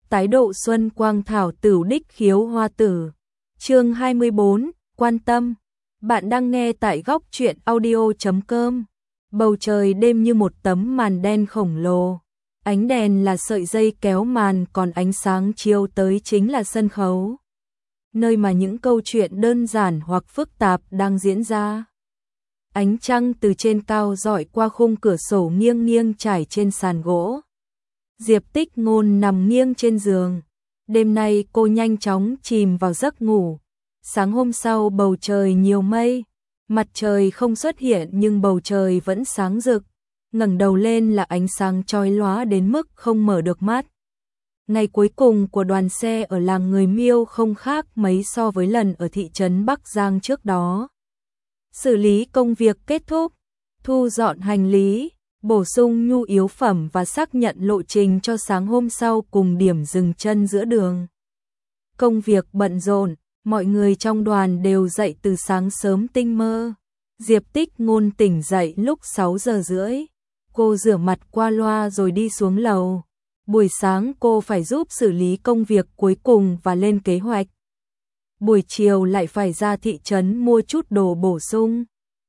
tái độ xuân quang thảo tửu đích khiếu hoa tử. Chương 24, quan tâm. Bạn đang nghe tại góc truyện audio.com. Bầu trời đêm như một tấm màn đen khổng lồ. Ánh đèn là sợi dây kéo màn, còn ánh sáng chiếu tới chính là sân khấu, nơi mà những câu chuyện đơn giản hoặc phức tạp đang diễn ra. Ánh trăng từ trên cao rọi qua khung cửa sổ nghiêng nghiêng trải trên sàn gỗ. Diệp Tích Ngôn nằm nghiêng trên giường. Đêm nay cô nhanh chóng chìm vào giấc ngủ. Sáng hôm sau bầu trời nhiều mây, mặt trời không xuất hiện nhưng bầu trời vẫn sáng rực. Ngẩng đầu lên là ánh sáng chói lóa đến mức không mở được mắt. Ngày cuối cùng của đoàn xe ở làng người Miêu không khác mấy so với lần ở thị trấn Bắc Giang trước đó. Xử lý công việc kết thúc, thu dọn hành lý, bổ sung nhu yếu phẩm và xác nhận lộ trình cho sáng hôm sau cùng điểm dừng chân giữa đường. Công việc bận rộn, mọi người trong đoàn đều dậy từ sáng sớm tinh mơ. Diệp Tích Ngôn tỉnh dậy lúc 6 giờ rưỡi. Cô rửa mặt qua loa rồi đi xuống lầu. Buổi sáng cô phải giúp xử lý công việc cuối cùng và lên kế hoạch. Buổi chiều lại phải ra thị trấn mua chút đồ bổ sung.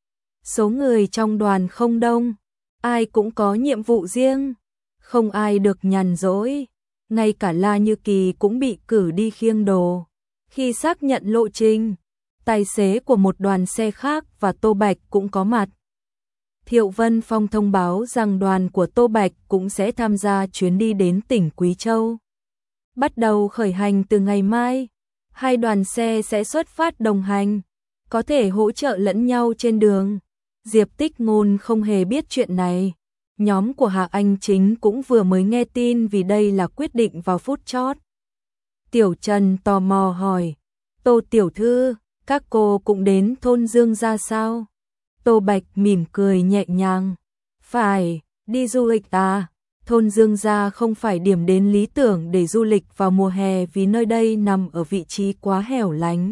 Số người trong đoàn không đông, ai cũng có nhiệm vụ riêng, không ai được nhàn rỗi. Ngay cả La Như Kỳ cũng bị cử đi khiêng đồ. Khi xác nhận lộ trình, tài xế của một đoàn xe khác và Tô Bạch cũng có mặt. Thiệu Vân Phong thông báo rằng đoàn của Tô Bạch cũng sẽ tham gia chuyến đi đến tỉnh Quý Châu. Bắt đầu khởi hành từ ngày mai, hai đoàn xe sẽ xuất phát đồng hành, có thể hỗ trợ lẫn nhau trên đường. Diệp Tích Ngôn không hề biết chuyện này. Nhóm của Hạ Anh Chính cũng vừa mới nghe tin vì đây là quyết định vào phút chót. Tiểu Trần tò mò hỏi, Tô tiểu thư, các cô cũng đến thôn Dương gia sao? Tô Bạch mỉm cười nhẹ nhàng, phải, đi du lịch à? Thôn Dương gia không phải điểm đến lý tưởng để du lịch vào mùa hè vì nơi đây nằm ở vị trí quá hẻo lánh.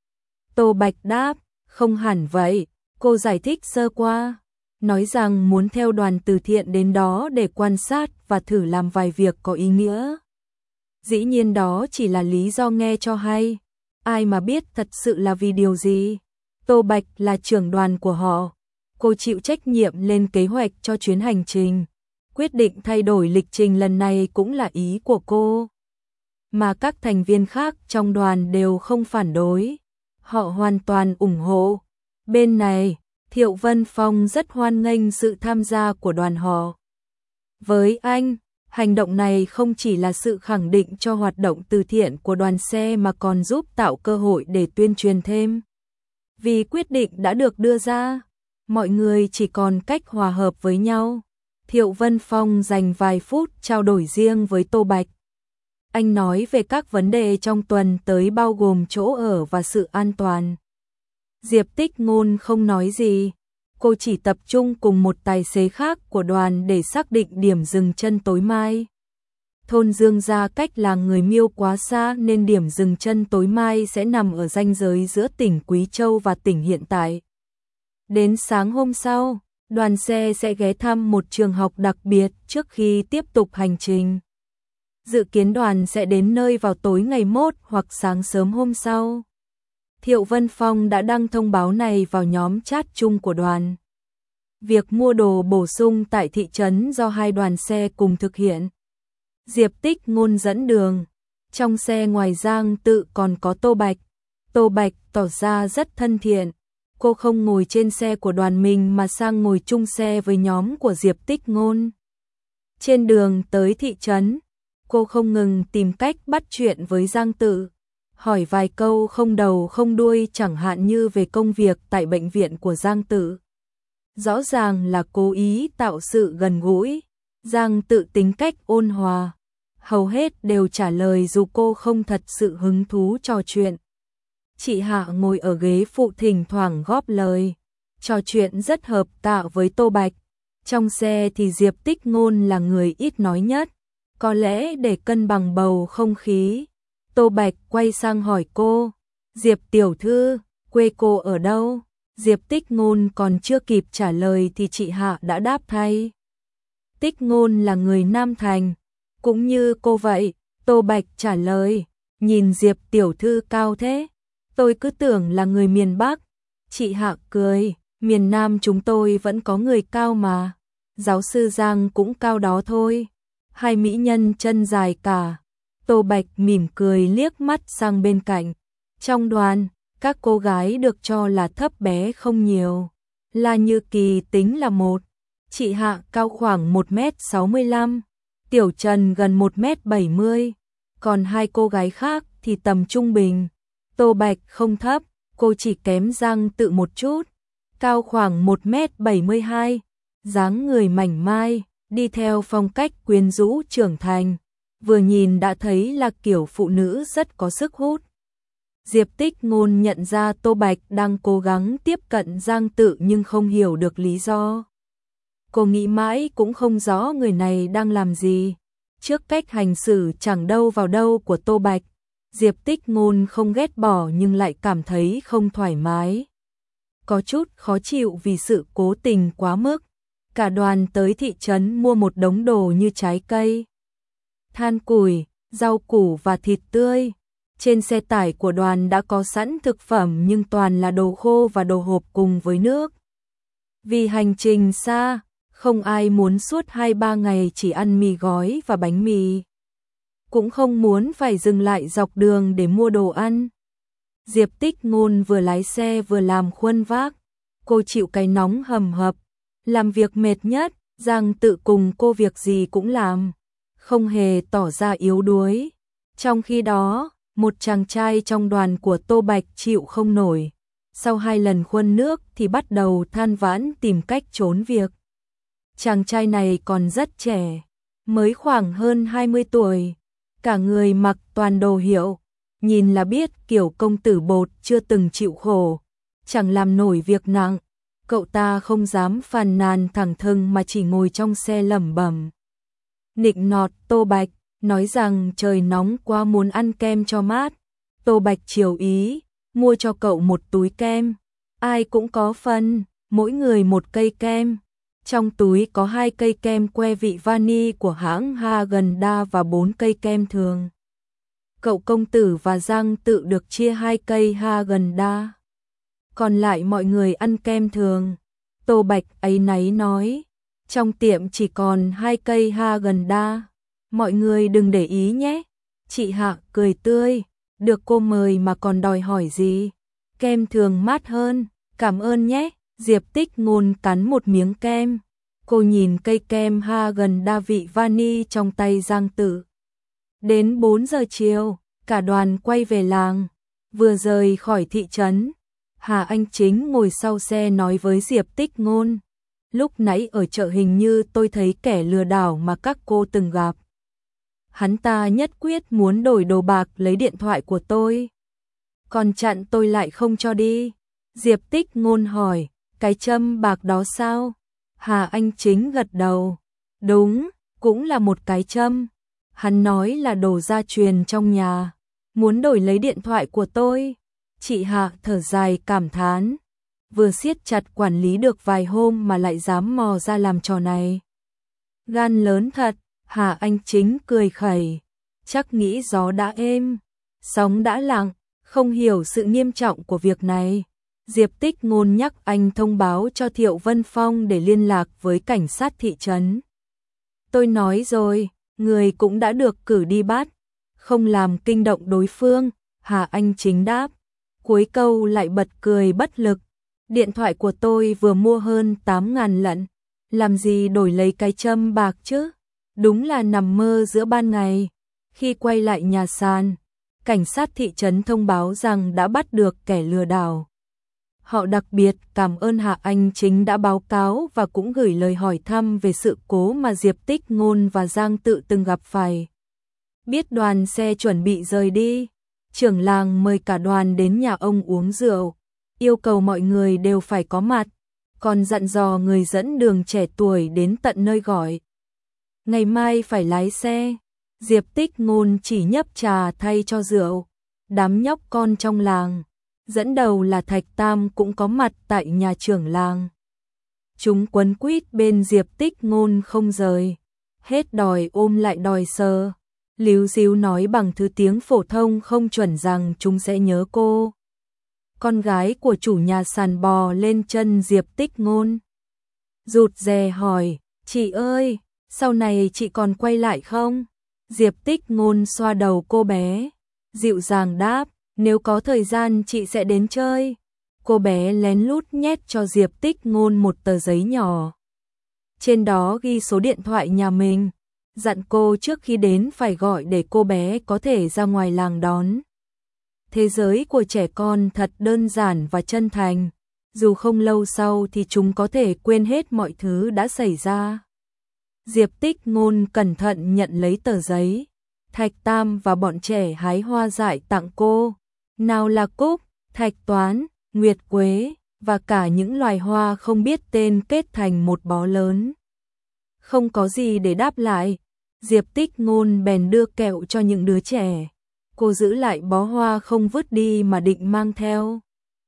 Tô Bạch đáp, không hẳn vậy, cô giải thích sơ qua, nói rằng muốn theo đoàn từ thiện đến đó để quan sát và thử làm vài việc có ý nghĩa. Dĩ nhiên đó chỉ là lý do nghe cho hay, ai mà biết thật sự là vì điều gì. Tô Bạch là trưởng đoàn của họ, cô chịu trách nhiệm lên kế hoạch cho chuyến hành trình. Quyết định thay đổi lịch trình lần này cũng là ý của cô, mà các thành viên khác trong đoàn đều không phản đối, họ hoàn toàn ủng hộ. Bên này, Thiệu Vân Phong rất hoan nghênh sự tham gia của đoàn họ. Với anh, hành động này không chỉ là sự khẳng định cho hoạt động từ thiện của đoàn xe mà còn giúp tạo cơ hội để tuyên truyền thêm. Vì quyết định đã được đưa ra, mọi người chỉ còn cách hòa hợp với nhau. Thiệu Vân Phong dành vài phút trao đổi riêng với Tô Bạch. Anh nói về các vấn đề trong tuần tới bao gồm chỗ ở và sự an toàn. Diệp Tích Ngôn không nói gì, cô chỉ tập trung cùng một tài xế khác của đoàn để xác định điểm dừng chân tối mai. Thôn Dương gia cách làng người Miêu quá xa nên điểm dừng chân tối mai sẽ nằm ở ranh giới giữa tỉnh Quý Châu và tỉnh hiện tại. Đến sáng hôm sau, đoàn xe sẽ ghé thăm một trường học đặc biệt trước khi tiếp tục hành trình. Dự kiến đoàn sẽ đến nơi vào tối ngày mốt hoặc sáng sớm hôm sau. Thiệu Vân Phong đã đăng thông báo này vào nhóm chat chung của đoàn. Việc mua đồ bổ sung tại thị trấn do hai đoàn xe cùng thực hiện. Diệp Tích Ngôn dẫn đường. Trong xe ngoài Giang Tự còn có Tô Bạch. Tô Bạch tỏ ra rất thân thiện. Cô không ngồi trên xe của đoàn mình mà sang ngồi chung xe với nhóm của Diệp Tích Ngôn. Trên đường tới thị trấn, cô không ngừng tìm cách bắt chuyện với Giang Tự, hỏi vài câu không đầu không đuôi, chẳng hạn như về công việc tại bệnh viện của Giang Tự. Rõ ràng là cố ý tạo sự gần gũi. Giang Tự tính cách ôn hòa, hầu hết đều trả lời dù cô không thật sự hứng thú trò chuyện. Chị Hạ ngồi ở ghế phụ thỉnh thoảng góp lời, trò chuyện rất hợp tạo với Tô Bạch. Trong xe thì Diệp Tích Ngôn là người ít nói nhất, có lẽ để cân bằng bầu không khí. Tô Bạch quay sang hỏi cô, Diệp tiểu thư, quê cô ở đâu? Diệp Tích Ngôn còn chưa kịp trả lời thì chị Hạ đã đáp thay. Tích Ngôn là người Nam Thành, cũng như cô vậy, Tô Bạch trả lời, nhìn Diệp tiểu thư cao thế, tôi cứ tưởng là người miền Bắc. Chị Hạ cười, miền Nam chúng tôi vẫn có người cao mà. Giáo sư Giang cũng cao đó thôi. Hai mỹ nhân chân dài cả. Tô Bạch mỉm cười liếc mắt sang bên cạnh. Trong đoàn, các cô gái được cho là thấp bé không nhiều. La Như Kỳ tính là một. Chị Hạ cao khoảng 1m65. Tiểu Trần gần 1m70. Còn hai cô gái khác thì tầm trung bình. Tô Bạch không thấp, cô chỉ kém Giang Tự một chút. Cao khoảng 1m72. Dáng người mảnh mai, đi theo phong cách quyến rũ trưởng thành. Vừa nhìn đã thấy là kiểu phụ nữ rất có sức hút. Diệp Tích Ngôn nhận ra Tô Bạch đang cố gắng tiếp cận Giang Tự nhưng không hiểu được lý do. Cô nghĩ mãi cũng không rõ người này đang làm gì. Trước cách hành xử chẳng đâu vào đâu của Tô Bạch, Diệp Tích Ngôn không ghét bỏ nhưng lại cảm thấy không thoải mái. Có chút khó chịu vì sự cố tình quá mức. Cả đoàn tới thị trấn mua một đống đồ như trái cây, than củi, rau củ và thịt tươi. Trên xe tải của đoàn đã có sẵn thực phẩm nhưng toàn là đồ khô và đồ hộp cùng với nước. Vì hành trình xa, không ai muốn suốt 2-3 ngày chỉ ăn mì gói và bánh mì. Cũng không muốn phải dừng lại dọc đường để mua đồ ăn. Diệp Tích Ngôn vừa lái xe vừa làm khuân vác. Cô chịu cái nóng hầm hập, làm việc mệt nhất. Giang Tự cùng cô việc gì cũng làm, không hề tỏ ra yếu đuối. Trong khi đó, một chàng trai trong đoàn của Tô Bạch chịu không nổi. Sau 2 lần khuân nước thì bắt đầu than vãn tìm cách trốn việc. Chàng trai này còn rất trẻ, mới khoảng hơn 20 tuổi. Cả người mặc toàn đồ hiệu, nhìn là biết kiểu công tử bột chưa từng chịu khổ, chẳng làm nổi việc nặng. Cậu ta không dám phàn nàn thẳng thừng mà chỉ ngồi trong xe lẩm bẩm nịnh nọt Tô Bạch, nói rằng trời nóng quá muốn ăn kem cho mát. Tô Bạch chiều ý, mua cho cậu một túi kem. Ai cũng có phần, mỗi người một cây kem. Trong túi có 2 cây kem que vị vani của hãng Häagen-Dazs và 4 cây kem thường. Cậu công tử và Giang Tự được chia 2 cây Häagen-Dazs. Còn lại mọi người ăn kem thường. Tô Bạch áy náy nói, trong tiệm chỉ còn 2 cây Häagen-Dazs. Mọi người đừng để ý nhé. Chị Hạ cười tươi, được cô mời mà còn đòi hỏi gì. Kem thường mát hơn, cảm ơn nhé. Diệp Tích Ngôn cắn một miếng kem. Cô nhìn cây kem Häagen-Dazs vị vani trong tay Giang Tự. Đến 4 giờ chiều, cả đoàn quay về làng. Vừa rời khỏi thị trấn, Hà Anh Chính ngồi sau xe nói với Diệp Tích Ngôn. Lúc nãy ở chợ hình như tôi thấy kẻ lừa đảo mà các cô từng gặp. Hắn ta nhất quyết muốn đổi đồ bạc lấy điện thoại của tôi. Còn chặn tôi lại không cho đi. Diệp Tích Ngôn hỏi, cái châm bạc đó sao? Hà Anh Chính gật đầu. Đúng, cũng là một cái châm. Hắn nói là đồ gia truyền trong nhà. Muốn đổi lấy điện thoại của tôi. Chị Hạ thở dài cảm thán. Vừa siết chặt quản lý được vài hôm mà lại dám mò ra làm trò này. Gan lớn thật. Hà Anh Chính cười khẩy. Chắc nghĩ gió đã êm, sóng đã lặng, không hiểu sự nghiêm trọng của việc này. Diệp Tích Ngôn nhắc anh thông báo cho Thiệu Vân Phong để liên lạc với cảnh sát thị trấn. Tôi nói rồi, người cũng đã được cử đi bắt, không làm kinh động đối phương. Hà Anh Chính đáp. Cuối câu lại bật cười bất lực. Điện thoại của tôi vừa mua hơn 8.000 lận, làm gì đổi lấy cái châm bạc chứ? Đúng là nằm mơ giữa ban ngày. Khi quay lại nhà sàn, cảnh sát thị trấn thông báo rằng đã bắt được kẻ lừa đảo. Họ đặc biệt cảm ơn Hạ Anh Chính đã báo cáo và cũng gửi lời hỏi thăm về sự cố mà Diệp Tích Ngôn và Giang Tự từng gặp phải. Biết đoàn xe chuẩn bị rời đi, trưởng làng mời cả đoàn đến nhà ông uống rượu, yêu cầu mọi người đều phải có mặt, còn dặn dò người dẫn đường trẻ tuổi đến tận nơi gọi. Ngày mai phải lái xe. Diệp Tích Ngôn chỉ nhấp trà thay cho rượu. Đám nhóc con trong làng, dẫn đầu là Thạch Tam cũng có mặt tại nhà trưởng làng. Chúng quấn quýt bên Diệp Tích Ngôn không rời, hết đòi ôm lại đòi sờ. líu díu nói bằng thứ tiếng phổ thông không chuẩn rằng chúng sẽ nhớ cô. Con gái của chủ nhà sàn bò lên chân Diệp Tích Ngôn. Rụt rè hỏi, chị ơi, sau này chị còn quay lại không? Diệp Tích Ngôn xoa đầu cô bé, dịu dàng đáp, nếu có thời gian chị sẽ đến chơi. Cô bé lén lút nhét cho Diệp Tích Ngôn một tờ giấy nhỏ. Trên đó ghi số điện thoại nhà mình, dặn cô trước khi đến phải gọi để cô bé có thể ra ngoài làng đón. Thế giới của trẻ con thật đơn giản và chân thành, dù không lâu sau thì chúng có thể quên hết mọi thứ đã xảy ra. Diệp Tích Ngôn cẩn thận nhận lấy tờ giấy. Thạch Tam và bọn trẻ hái hoa dại tặng cô. Nào là cúc, thạch toán, nguyệt quế và cả những loài hoa không biết tên kết thành một bó lớn. Không có gì để đáp lại, Diệp Tích Ngôn bèn đưa kẹo cho những đứa trẻ. Cô giữ lại bó hoa không vứt đi mà định mang theo.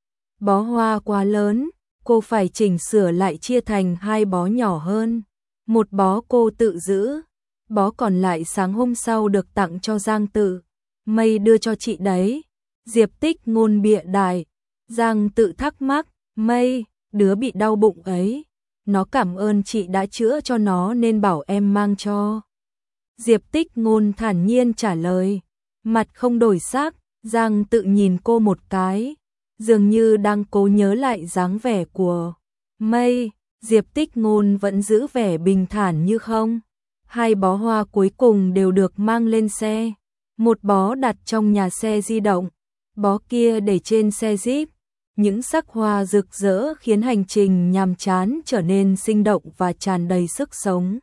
Bó hoa quá lớn, cô phải chỉnh sửa lại chia thành 2 bó nhỏ hơn. Một bó cô tự giữ, bó còn lại sáng hôm sau được tặng cho Giang Tự. Mây đưa cho chị đấy. Diệp Tích Ngôn bịa đại. Giang Tự thắc mắc, Mây, đứa bị đau bụng ấy. Nó cảm ơn chị đã chữa cho nó nên bảo em mang cho. Diệp Tích Ngôn thản nhiên trả lời. Mặt không đổi sắc, Giang Tự nhìn cô một cái, dường như đang cố nhớ lại dáng vẻ của Mây. Diệp Tích Ngôn vẫn giữ vẻ bình thản như không. 2 bó hoa cuối cùng đều được mang lên xe. Một bó đặt trong nhà xe di động, bó kia để trên xe Jeep. Những sắc hoa rực rỡ khiến hành trình nhàm chán trở nên sinh động và tràn đầy sức sống.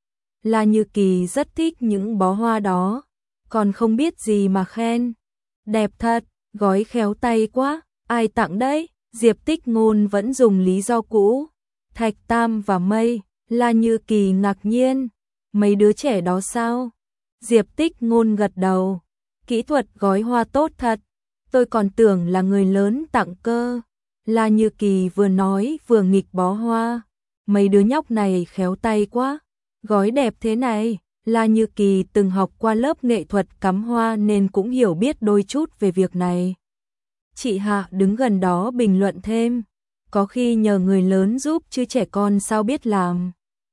La Như Kỳ rất thích những bó hoa đó, còn không biết gì mà khen. Đẹp thật, gói khéo tay quá, ai tặng đấy? Diệp Tích Ngôn vẫn dùng lý do cũ. Thạch Tam và Mây. La Như Kỳ ngạc nhiên. Mấy đứa trẻ đó sao? Diệp Tích Ngôn gật đầu. Kỹ thuật gói hoa tốt thật. Tôi còn tưởng là người lớn tặng cơ. La Như Kỳ vừa nói vừa nghịch bó hoa. Mấy đứa nhóc này khéo tay quá. Gói đẹp thế này. La Như Kỳ từng học qua lớp nghệ thuật cắm hoa nên cũng hiểu biết đôi chút về việc này. Chị Hạ đứng gần đó bình luận thêm. Có khi nhờ người lớn giúp chứ trẻ con sao biết làm.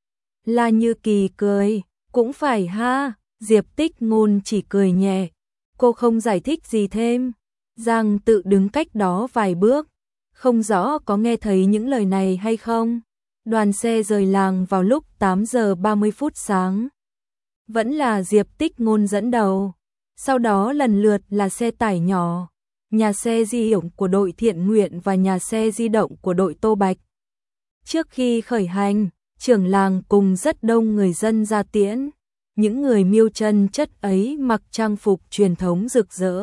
La Như Kỳ cười, cũng phải ha. Diệp Tích Ngôn chỉ cười nhẹ. Cô không giải thích gì thêm. Giang Tự đứng cách đó vài bước. Không rõ có nghe thấy những lời này hay không. Đoàn xe rời làng vào lúc 8 giờ 30 phút sáng. Vẫn là Diệp Tích Ngôn dẫn đầu. Sau đó lần lượt là xe tải nhỏ, nhà xe di động của đội Thiện Nguyện và nhà xe di động của đội Tô Bạch. Trước khi khởi hành, trưởng làng cùng rất đông người dân ra tiễn. Những người miêu chân chất ấy mặc trang phục truyền thống rực rỡ,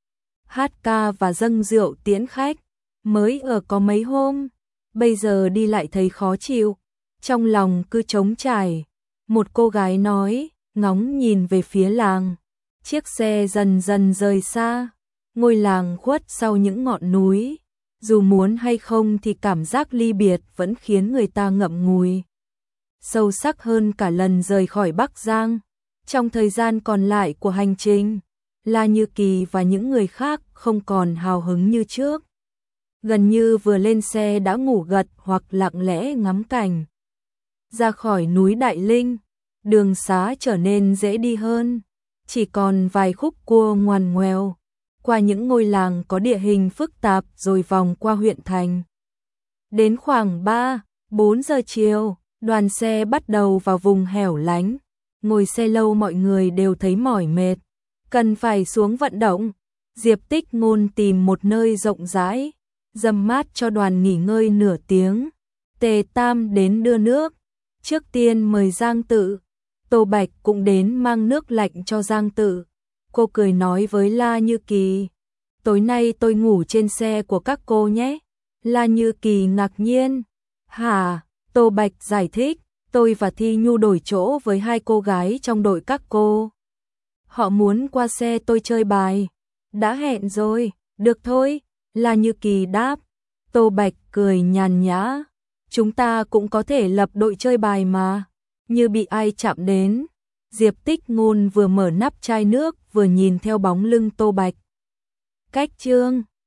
hát ca và dâng rượu tiễn khách. Mới ở có mấy hôm, bây giờ đi lại thấy khó chịu, trong lòng cứ trống trải. Một cô gái nói, ngóng nhìn về phía làng. Chiếc xe dần dần rời xa, ngôi làng khuất sau những ngọn núi. Dù muốn hay không thì cảm giác ly biệt vẫn khiến người ta ngậm ngùi. Sâu sắc hơn cả lần rời khỏi Bắc Giang. Trong thời gian còn lại của hành trình, La Như Kỳ và những người khác không còn hào hứng như trước. Gần như vừa lên xe đã ngủ gật hoặc lặng lẽ ngắm cảnh. Ra khỏi núi Đại Linh, đường xá trở nên dễ đi hơn. Chỉ còn vài khúc cua ngoằn ngoèo, qua những ngôi làng có địa hình phức tạp rồi vòng qua huyện thành. Đến khoảng 3-4 giờ chiều, đoàn xe bắt đầu vào vùng hẻo lánh. Ngồi xe lâu mọi người đều thấy mỏi mệt, cần phải xuống vận động. Diệp Tích Ngôn tìm một nơi rộng rãi, dâm mát cho đoàn nghỉ ngơi nửa tiếng. Tề Tam đến đưa nước, trước tiên mời Giang Tự. Tô Bạch cũng đến mang nước lạnh cho Giang Tự. Cô cười nói với La Như Kỳ, tối nay tôi ngủ trên xe của các cô nhé. La Như Kỳ ngạc nhiên. Hả? Tô Bạch giải thích, tôi và Thi Nhu đổi chỗ với 2 cô gái trong đội các cô. Họ muốn qua xe tôi chơi bài. Đã hẹn rồi, được thôi. La Như Kỳ đáp. Tô Bạch cười nhàn nhã. Chúng ta cũng có thể lập đội chơi bài mà. Như bị ai chạm đến. Diệp Tích Ngôn vừa mở nắp chai nước vừa nhìn theo bóng lưng Tô Bạch. Cách chương